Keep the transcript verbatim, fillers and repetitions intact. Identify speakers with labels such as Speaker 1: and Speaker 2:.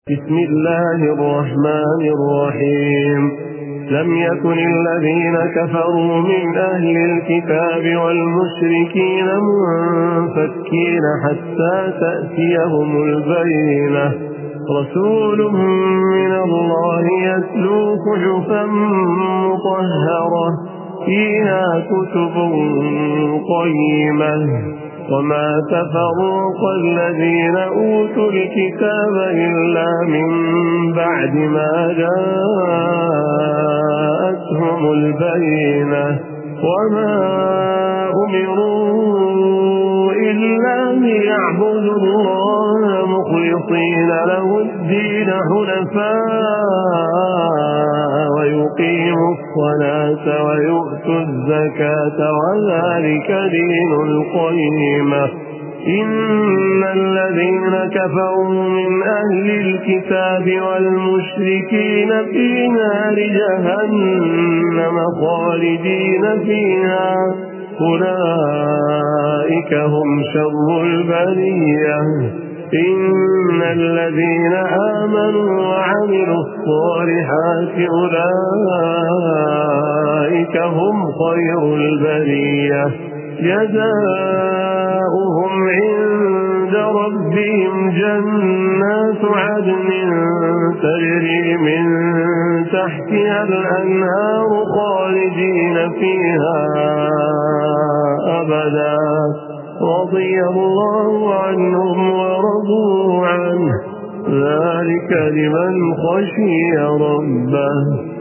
Speaker 1: بسم الله الرحمن الرحيم. لم يكن الذين كفروا من أهل الكتاب والمشركين منفكين حتى تأتيهم البينة رسول من الله يتلو صحفا مطهرة فيها كتب قيمة وما تفرق الذين أوتوا الكتاب إلا من بعد ما جاءتهم البينة وما أمروا إلا ليعبدوا الله مخلصين له الدين حنفاء ويقيموا الصلاة ويؤتوا الزكاة وذلك دين القيمة. إن الذين كفروا من أهل الكتاب والمشركين في نار جهنم خالدين فيها أولئك هم شر البرية. إن الذين آمنوا وعملوا الصالحات أولئك هم خير البرية جزاؤهم عند ربهم جنات عدن تجري من تحتها الأنهار خالدين فيها أبدا رضي الله عنهم ورضوا عنه ذلك لمن خشي ربه.